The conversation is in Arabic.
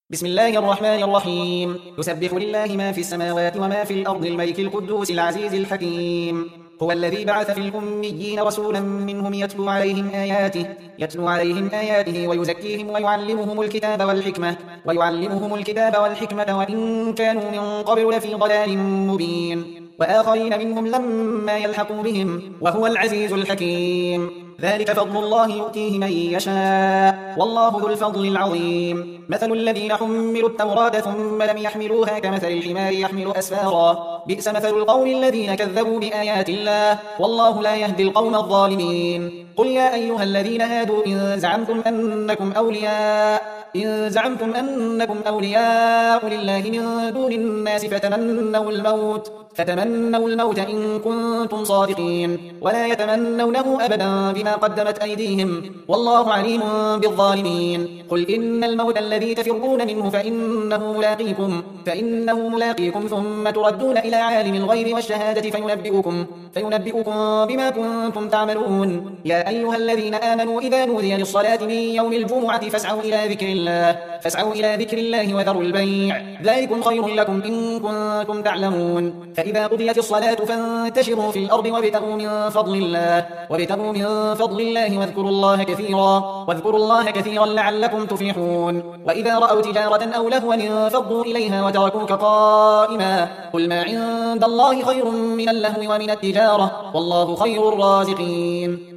بسم الله الرحمن الرحيم. يسبح لله ما في السماوات وما في الأرض الملك القدوس العزيز الحكيم. هو الذي بعث في الأميين رسولا منهم يتلو عليهم آياته ويزكيهم ويعلمهم الكتاب والحكمة وإن كانوا من قبل لفي ضلال مبين وآخرين منهم لما يلحقوا بهم وهو العزيز الحكيم. ذلك فضل الله يؤتيه من يشاء والله ذو الفضل العظيم. مثل الذين حملوا التوراة ثم لم يحملوها كمثل الحمار يحمل أسفارا بئس مثل القوم الذين كذبوا بآيات الله والله لا يهدي القوم الظالمين. قل يا أيها الذين هادوا إن زعمتم أنكم أولياء لله من دون الناس فتمنوا الموت إن كنتم صادقين ولا يتمنونه أبدا بما قدمت أيديهم والله عليم بالظالمين. قل إن الموت الذي تفرون منه فإنه ملاقيكم ثم تردون إلى عالم الغيب والشهادة فينبئكم بما كنتم تعملون. يا أيها الذين آمنوا إذا نودي للصلاة من يوم الجمعة فاسعوا إلى ذكر الله وذروا البيع ذلكم خير لكم إن كنتم تعلمون. فإذا قضيت الصلاة فانتشروا في الأرض وابتغوا من فضل الله واذكروا الله كثيرا لعلكم تفلحون. وإذا رأوا تجارة أو لهوا انفضوا إليها وتركوك قائما قل ما عند الله خير من اللهو ومن التجارة والله خير الرازقين.